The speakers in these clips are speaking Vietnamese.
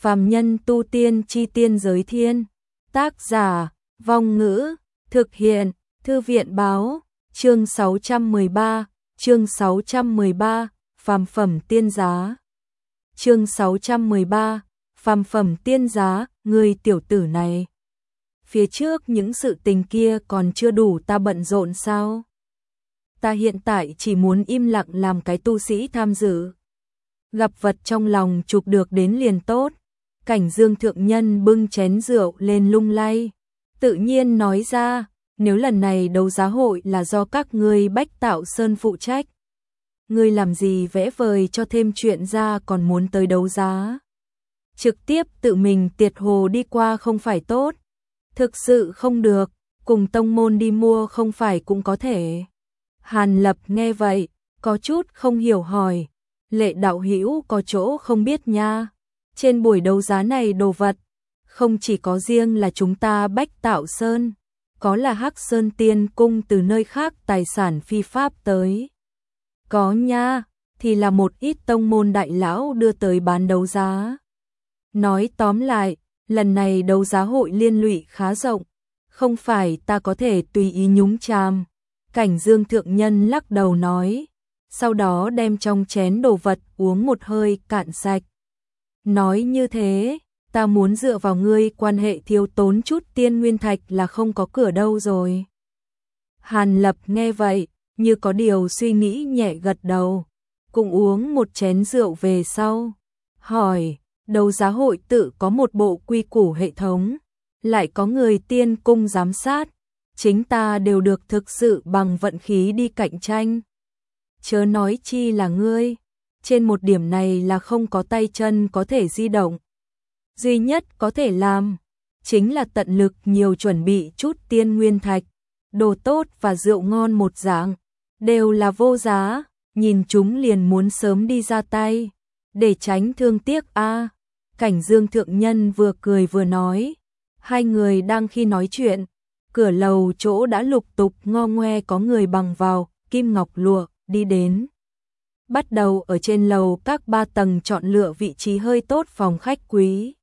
Phàm nhân tu tiên chi tiên giới thiên. Tác giả, Vong Ngữ, thực hiện, Thư viện báo, chương 613, phàm phẩm tiên giá. Chương 613, phàm phẩm tiên giá, người tiểu tử này. Phía trước những sự tình kia còn chưa đủ ta bận rộn sao? Ta hiện tại chỉ muốn im lặng làm cái tu sĩ tham dự. Gặp vật trong lòng chụp được đến liền tốt. Cảnh Dương thượng nhân bưng chén rượu lên lung lay, tự nhiên nói ra, nếu lần này đấu giá hội là do các ngươi Bách Tạo Sơn phụ trách, ngươi làm gì vẽ vời cho thêm chuyện ra còn muốn tới đấu giá. Trực tiếp tự mình tiệt hồ đi qua không phải tốt, thực sự không được, cùng tông môn đi mua không phải cũng có thể. Hàn Lập nghe vậy, có chút không hiểu hỏi, Lệ đạo hữu có chỗ không biết nha. Trên buổi đấu giá này đồ vật, không chỉ có riêng là chúng ta Bách Tạo Sơn, có là Hắc Sơn Tiên Cung từ nơi khác tài sản phi pháp tới. Có nha, thì là một ít tông môn đại lão đưa tới bán đấu giá. Nói tóm lại, lần này đấu giá hội liên lụy khá rộng, không phải ta có thể tùy ý nhúng chàm. Cảnh Dương thượng nhân lắc đầu nói, sau đó đem trong chén đồ vật uống một hơi cạn sạch. Nói như thế, ta muốn dựa vào ngươi quan hệ thiếu tốn chút tiên nguyên thạch là không có cửa đâu rồi. Hàn Lập nghe vậy, như có điều suy nghĩ nhẹ gật đầu, cùng uống một chén rượu về sau. Hỏi, đấu giá hội tự có một bộ quy củ hệ thống, lại có người tiên cung giám sát, chính ta đều được thực sự bằng vận khí đi cạnh tranh. Chớ nói chi là ngươi. Trên một điểm này là không có tay chân có thể di động. Duy nhất có thể làm, chính là tận lực nhiều chuẩn bị chút tiên nguyên thạch, đồ tốt và rượu ngon một dạng, đều là vô giá, nhìn chúng liền muốn sớm đi ra tay, để tránh thương tiếc a. Cảnh Dương thượng nhân vừa cười vừa nói, hai người đang khi nói chuyện, cửa lầu chỗ đã lục tục ngo ngoe có người bằng vào, kim ngọc lụa, đi đến. Bắt đầu ở trên lầu các 3 tầng chọn lựa vị trí hơi tốt phòng khách quý.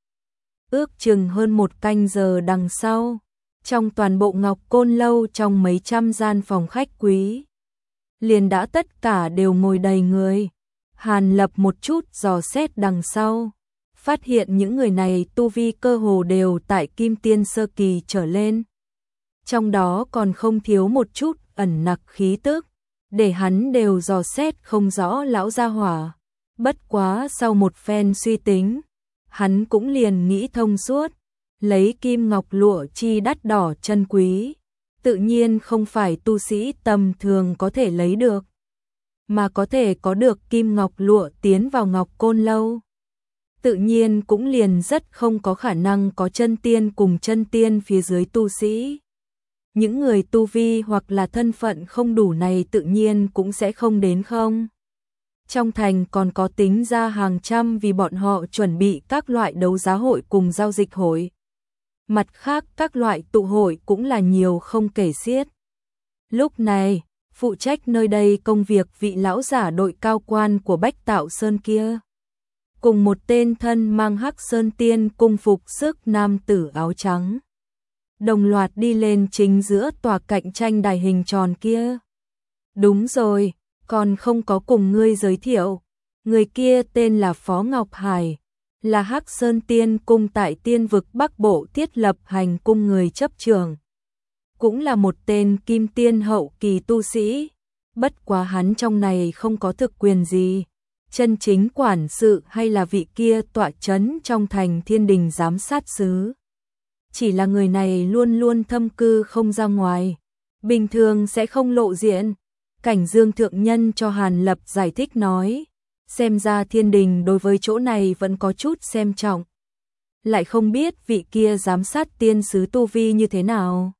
Ước chừng hơn 1 canh giờ đằng sau, trong toàn bộ Ngọc Côn lâu trong mấy trăm gian phòng khách quý, liền đã tất cả đều ngồi đầy người. Hàn Lập một chút dò xét đằng sau, phát hiện những người này tu vi cơ hồ đều tại Kim Tiên sơ kỳ trở lên. Trong đó còn không thiếu một chút ẩn nặc khí tức, để hắn đều dò xét không rõ lão gia hỏa. Bất quá sau một phen suy tính, hắn cũng liền nghĩ thông suốt, lấy kim ngọc lụa chi đắt đỏ chân quý, tự nhiên không phải tu sĩ tầm thường có thể lấy được, mà có thể có được kim ngọc lụa tiến vào Ngọc Côn lâu, tự nhiên cũng liền rất không có khả năng có chân tiên cùng chân tiên phía dưới tu sĩ. Những người tu vi hoặc là thân phận không đủ này tự nhiên cũng sẽ không đến không. Trong thành còn có tính ra hàng trăm vì bọn họ chuẩn bị các loại đấu giá hội cùng giao dịch hội. Mặt khác các loại tụ hội cũng là nhiều không kể xiết. Lúc này, phụ trách nơi đây công việc vị lão giả đội cao quan của Bách Tạo Sơn kia, cùng một tên thân mang Hắc Sơn Tiên cung phục sức nam tử áo trắng, đồng loạt đi lên chính giữa tòa cạnh tranh đài hình tròn kia. Đúng rồi, còn không có cùng ngươi giới thiệu, người kia tên là Phó Ngọc Hải, là Hắc Sơn Tiên cung tại Tiên vực Bắc Bộ thiết lập hành cung người chấp trưởng, cũng là một tên kim tiên hậu kỳ tu sĩ, bất quá hắn trong này không có thực quyền gì, chân chính quản sự hay là vị kia tọa chấn trong thành Thiên Đình giám sát sứ. Chỉ là người này luôn luôn thâm cư không ra ngoài, bình thường sẽ không lộ diện. Cảnh Dương thượng nhân cho Hàn Lập giải thích nói, xem ra Thiên Đình đối với chỗ này vẫn có chút xem trọng. Lại không biết vị kia giám sát tiên sứ tu vi như thế nào.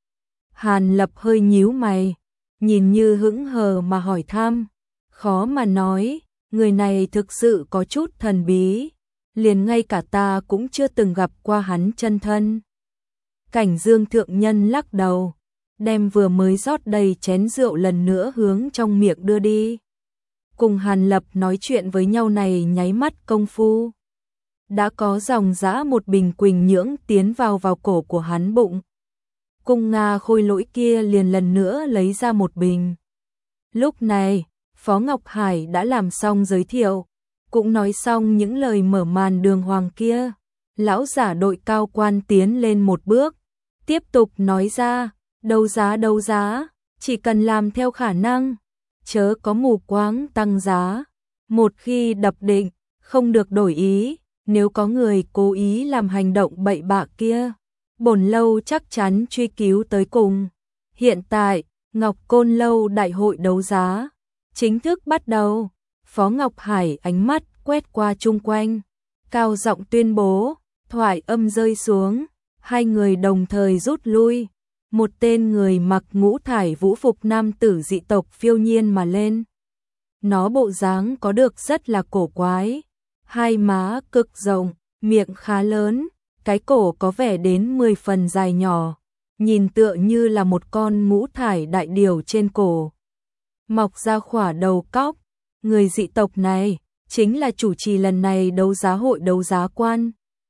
Hàn Lập hơi nhíu mày, nhìn như hững hờ mà hỏi thăm, khó mà nói, người này thực sự có chút thần bí, liền ngay cả ta cũng chưa từng gặp qua hắn chân thân. Cảnh Dương thượng nhân lắc đầu, đem vừa mới rót đầy chén rượu lần nữa hướng trong miệng đưa đi. Cùng Hàn Lập nói chuyện với nhau này nháy mắt công phu, đã có dòng dã một bình quỳnh nhưỡng tiến vào cổ của hắn bụng. Cung Nga khôi lỗi kia liền lần nữa lấy ra một bình. Lúc này, Phó Ngọc Hải đã làm xong giới thiệu, cũng nói xong những lời mở màn đường hoàng kia. Lão giả đội cao quan tiến lên một bước, tiếp tục nói ra, đấu giá, chỉ cần làm theo khả năng, chớ có mù quáng tăng giá. Một khi đập định, không được đổi ý, nếu có người cố ý làm hành động bậy bạ kia, bổn lâu chắc chắn truy cứu tới cùng. Hiện tại, Ngọc Côn Lâu đại hội đấu giá chính thức bắt đầu. Phó Ngọc Hải ánh mắt quét qua chung quanh, cao giọng tuyên bố, thoại âm rơi xuống, hai người đồng thời rút lui. Một tên người mặc ngũ thải vũ phục nam tử dị tộc phiêu nhiên mà lên. Nó bộ dáng có được rất là cổ quái, hai má cực rộng, miệng khá lớn, cái cổ có vẻ đến 10 phần dài nhỏ, nhìn tựa như là một con ngũ thải đại điểu trên cổ. Mọc ra khỏa đầu cóc, người dị tộc này chính là chủ trì lần này đấu giá hội đấu giá quan.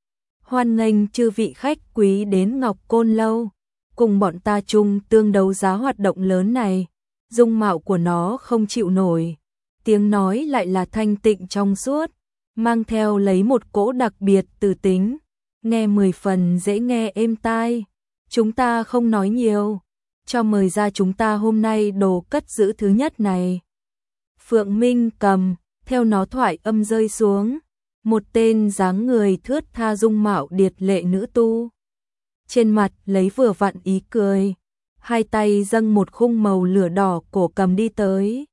Hoan nghênh chư vị khách quý đến Ngọc Côn Lâu, cùng bọn ta chung tương đấu giá hoạt động lớn này. Dung mạo của nó không chịu nổi, tiếng nói lại là thanh tịnh trong suốt, mang theo lấy một cỗ đặc biệt từ tính, nghe 10 phần dễ nghe êm tai. Chúng ta không nói nhiều, cho mời ra chúng ta hôm nay đồ cất giữ thứ nhất này. Phượng Minh Cầm, theo nó thoại âm rơi xuống, một tên dáng người thướt tha dung mạo điệt lệ nữ tu. Trên mặt lấy vừa vặn ý cười, hai tay dâng một khung màu lửa đỏ cổ cầm đi tới.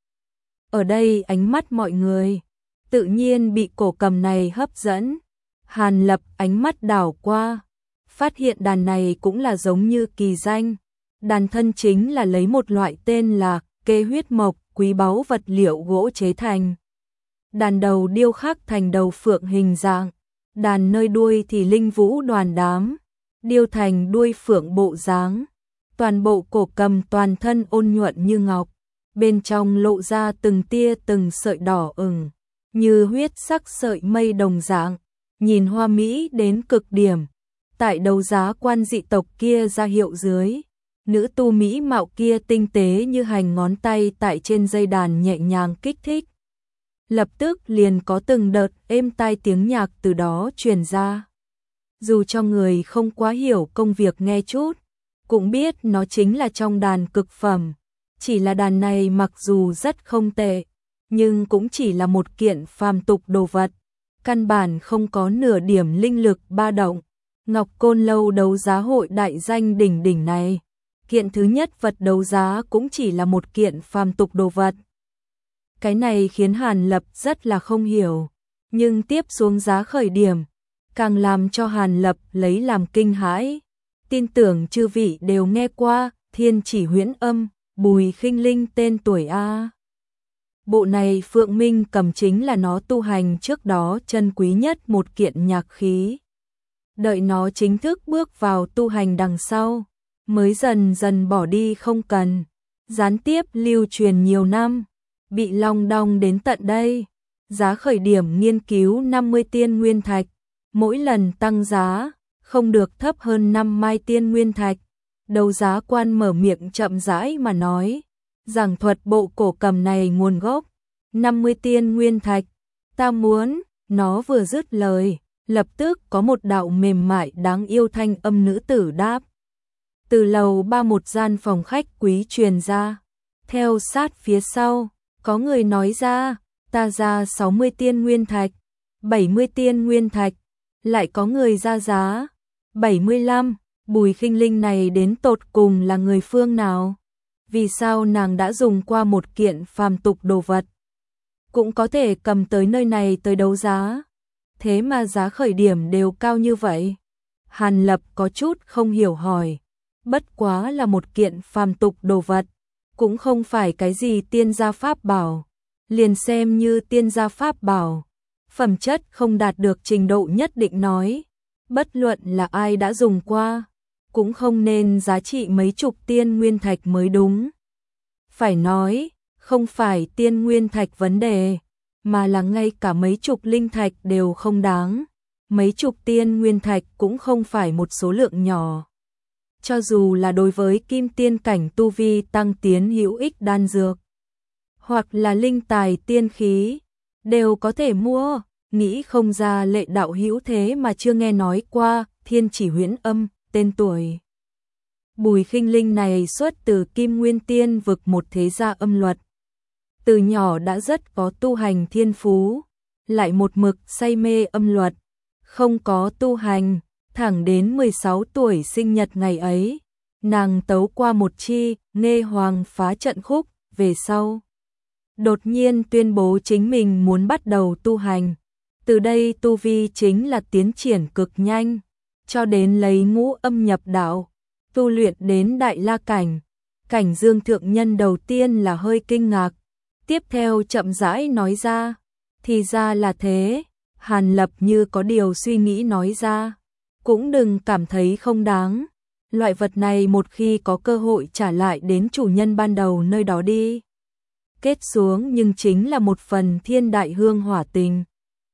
Ở đây ánh mắt mọi người tự nhiên bị cổ cầm này hấp dẫn. Hàn Lập ánh mắt đảo qua, phát hiện đàn này cũng là giống như kỳ danh. Đàn thân chính là lấy một loại tên là kê huyết mộc quý báu vật liệu gỗ chế thành. Đàn đầu điêu khắc thành đầu phượng hình dạng, đàn nơi đuôi thì linh vũ đoàn đám, điêu thành đuôi phượng bộ dáng. Toàn bộ cổ cầm toàn thân ôn nhuận như ngọc, bên trong lộ ra từng tia từng sợi đỏ ửng, như huyết sắc sợi mây đồng dạng, nhìn hoa mỹ đến cực điểm. Tại đấu giá quan dị tộc kia ra hiệu dưới, nữ tu mỹ mạo kia tinh tế như hành ngón tay tại trên dây đàn nhẹ nhàng kích thích. Lập tức liền có từng đợt êm tai tiếng nhạc từ đó truyền ra. Dù cho người không quá hiểu công việc nghe chút, cũng biết nó chính là trong đàn cực phẩm. Chỉ là đàn này mặc dù rất không tệ, nhưng cũng chỉ là một kiện phàm tục đồ vật, căn bản không có nửa điểm linh lực ba động. Ngọc Côn Lâu đấu giá hội đại danh đỉnh đỉnh này, kiện thứ nhất vật đấu giá cũng chỉ là một kiện phàm tục đồ vật. Cái này khiến Hàn Lập rất là không hiểu, nhưng tiếp xuống giá khởi điểm, càng làm cho Hàn Lập lấy làm kinh hãi. Tin tưởng chư vị đều nghe qua Thiên Chỉ Huyễn Âm, Bùi Khinh Linh tên tuổi a. Bộ này Phượng Minh Cầm chính là nó tu hành trước đó chân quý nhất một kiện nhạc khí. Đợi nó chính thức bước vào tu hành đằng sau, mới dần dần bỏ đi không cần, gián tiếp lưu truyền nhiều năm, bị long đong đến tận đây. Giá khởi điểm nghiên cứu 50 tiên nguyên thạch, mỗi lần tăng giá không được thấp hơn 5 mai tiên nguyên thạch. Đấu giá quan mở miệng chậm rãi mà nói, giảng thuật bộ cổ cầm này nguồn gốc. 50 tiên nguyên thạch, ta muốn. Nó vừa dứt lời, lập tức có một đạo mềm mại đáng yêu thanh âm nữ tử đáp. Từ lầu 3 một gian phòng khách quý truyền ra. Theo sát phía sau, có người nói ra, ta ra 60 tiên nguyên thạch, 70 tiên nguyên thạch. Lại có người ra giá 75. Bùi Khinh Linh này đến tột cùng là người phương nào? Vì sao nàng đã dùng qua một kiện phàm tục đồ vật, cũng có thể cầm tới nơi này tới đấu giá? Thế mà giá khởi điểm đều cao như vậy. Hàn Lập có chút không hiểu hỏi. Bất quá là một kiện phàm tục đồ vật, cũng không phải cái gì tiên gia pháp bảo. Liền xem như tiên gia pháp bảo, phẩm chất không đạt được trình độ nhất định nói, bất luận là ai đã dùng qua, cũng không nên giá trị mấy chục tiên nguyên thạch mới đúng. Phải nói, không phải tiên nguyên thạch vấn đề, mà là ngay cả mấy chục linh thạch đều không đáng. mấy chục tiên nguyên thạch cũng không phải một số lượng nhỏ. Cho dù là đối với kim tiên cảnh tu vi tăng tiến hữu ích đan dược, hoặc là linh tài tiên khí, đều có thể mua. Nghĩ không ra Lệ đạo hữu thế mà chưa nghe nói qua Thiên Chỉ Huyễn Âm, tên tuổi Bùi Khinh Linh này xuất từ Kim Nguyên Tiên vực một thế gia âm luật. Từ nhỏ đã rất có tu hành thiên phú, lại một mực say mê âm luật, không có tu hành, thẳng đến 16 tuổi sinh nhật ngày ấy, nàng tấu qua một chi Nghê Hoàng Phá Trận khúc, về sau đột nhiên tuyên bố chính mình muốn bắt đầu tu hành. Từ đây tu vi chính là tiến triển cực nhanh, cho đến lấy ngũ âm nhập đạo, tu luyện đến đại la cảnh. Cảnh Dương thượng nhân đầu tiên là hơi kinh ngạc, tiếp theo chậm rãi nói ra, thì ra là thế. Hàn Lập như có điều suy nghĩ nói ra, cũng đừng cảm thấy không đáng. Loại vật này một khi có cơ hội trả lại đến chủ nhân ban đầu nơi đó đi. Kết xuống nhưng chính là một phần thiên đại hương hỏa tình.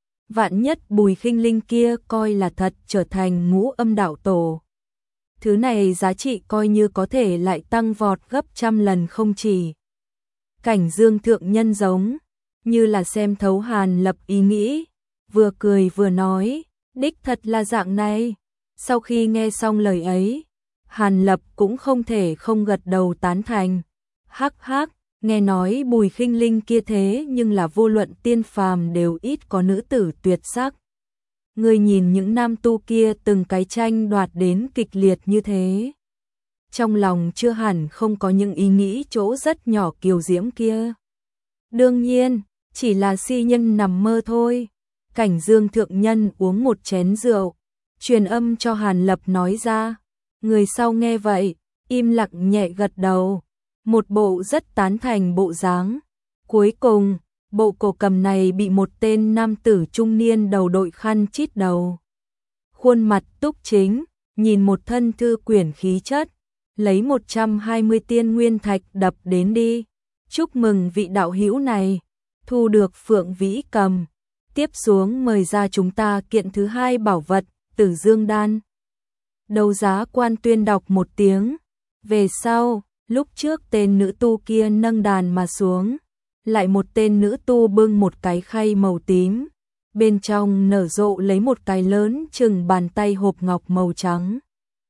Vạn nhất Bùi Khinh Linh kia coi là thật trở thành ngũ âm đạo tổ. Thứ này giá trị coi như có thể lại tăng vọt gấp trăm lần không chỉ. Cảnh Dương thượng nhân giống như là xem thấu Hàn Lập ý nghĩ, vừa cười vừa nói, đích thật là dạng này. Sau khi nghe xong lời ấy, Hàn Lập cũng không thể không gật đầu tán thành. Hắc hắc, nghe nói Bùi Khinh Linh kia thế nhưng là vô luận tiên phàm đều ít có nữ tử tuyệt sắc. Người nhìn những nam tu kia từng cái tranh đoạt đến kịch liệt như thế, trong lòng chưa hẳn không có những ý nghĩ chỗ rất nhỏ kiều diễm kia. Đương nhiên, chỉ là si nhân nằm mơ thôi. Cảnh Dương thượng nhân uống một chén rượu, truyền âm cho Hàn Lập nói ra. Người sau nghe vậy, im lặng nhẹ gật đầu, một bộ rất tán thành bộ dáng. Cuối cùng, bộ cổ cầm này bị một tên nam tử trung niên đầu đội khăn chít đầu, khuôn mặt túc chính, nhìn một thân thư quyển khí chất, lấy 120 tiên nguyên thạch đập đến đi. Chúc mừng vị đạo hữu này thu được Phượng Vĩ Cầm. Tiếp xuống mời ra chúng ta kiện thứ hai bảo vật, Tử Dương Đan. Đấu giá quan tuyên đọc một tiếng. Về sau, lúc trước tên nữ tu kia nâng đàn mà xuống, lại một tên nữ tu bưng một cái khay màu tím, bên trong nở rộ lấy một cái lớn chừng bàn tay hộp ngọc màu trắng.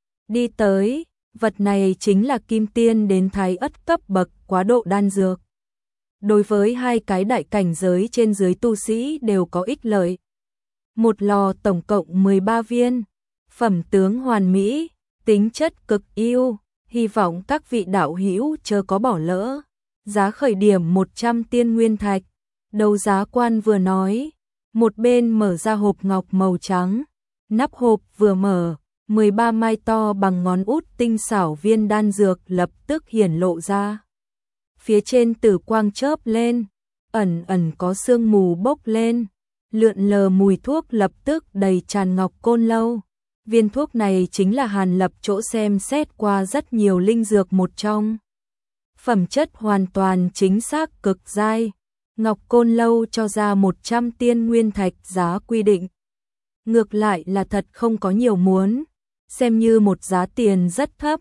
Đi tới, vật này chính là kim tiên đến thái ất cấp bậc quá độ đan dược. Đối với hai cái đại cảnh giới trên dưới tu sĩ đều có ích lợi. Một lò tổng cộng 13 viên, phẩm tướng hoàn mỹ, tính chất cực ưu, hy vọng các vị đạo hữu chớ có bỏ lỡ. Giá khởi điểm 100 tiên nguyên thạch. Đấu giá quan vừa nói, một bên mở ra hộp ngọc màu trắng, nắp hộp vừa mở, 13 mai to bằng ngón út tinh xảo viên đan dược lập tức hiển lộ ra. Phía trên tử quang chớp lên, ẩn ẩn có sương mù bốc lên, lượn lờ mùi thuốc lập tức đầy tràn ngọc côn lâu. Viên thuốc này chính là Hàn Lập chỗ xem xét qua rất nhiều linh dược một trong. Phẩm chất hoàn toàn chính xác cực giai. Ngọc côn lâu cho ra 100 tiên nguyên thạch giá quy định. Ngược lại là thật không có nhiều muốn, xem như một giá tiền rất thấp.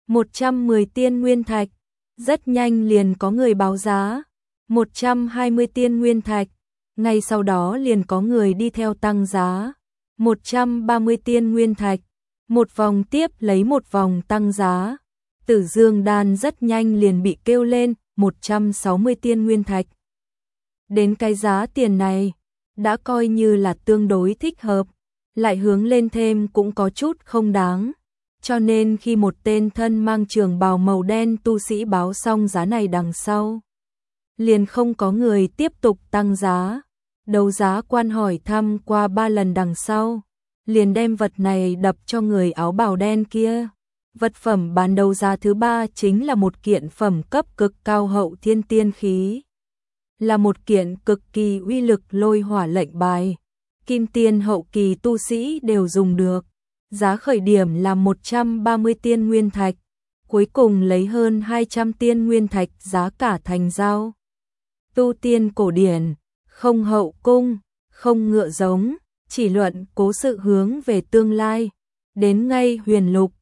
110 tiên nguyên thạch, rất nhanh liền có người báo giá. 120 tiên nguyên thạch, ngay sau đó liền có người đi theo tăng giá. 130 tiên nguyên thạch, một vòng tiếp lấy một vòng tăng giá. Tử Dương đan rất nhanh liền bị kêu lên 160 tiên nguyên thạch. Đến cái giá tiền này, đã coi như là tương đối thích hợp, lại hướng lên thêm cũng có chút không đáng. Cho nên khi một tên thân mang trường bào màu đen tu sĩ báo xong giá này đằng sau, liền không có người tiếp tục tăng giá. Đấu giá quan hỏi thăm qua 3 lần đằng sau, liền đem vật này đập cho người áo bào đen kia. Vật phẩm bán đấu giá thứ 3 chính là một kiện phẩm cấp cực cao hậu thiên tiên khí. Là một kiện cực kỳ uy lực lôi hỏa lệnh bài. Kim tiên hậu kỳ tu sĩ đều dùng được. Giá khởi điểm là 130 tiên nguyên thạch. Cuối cùng lấy hơn 200 tiên nguyên thạch giá cả thành giao. Tu tiên cổ điển, không hậu cung, không ngựa giống, chỉ luận cố sự hướng về tương lai. Đến ngay huyền lục,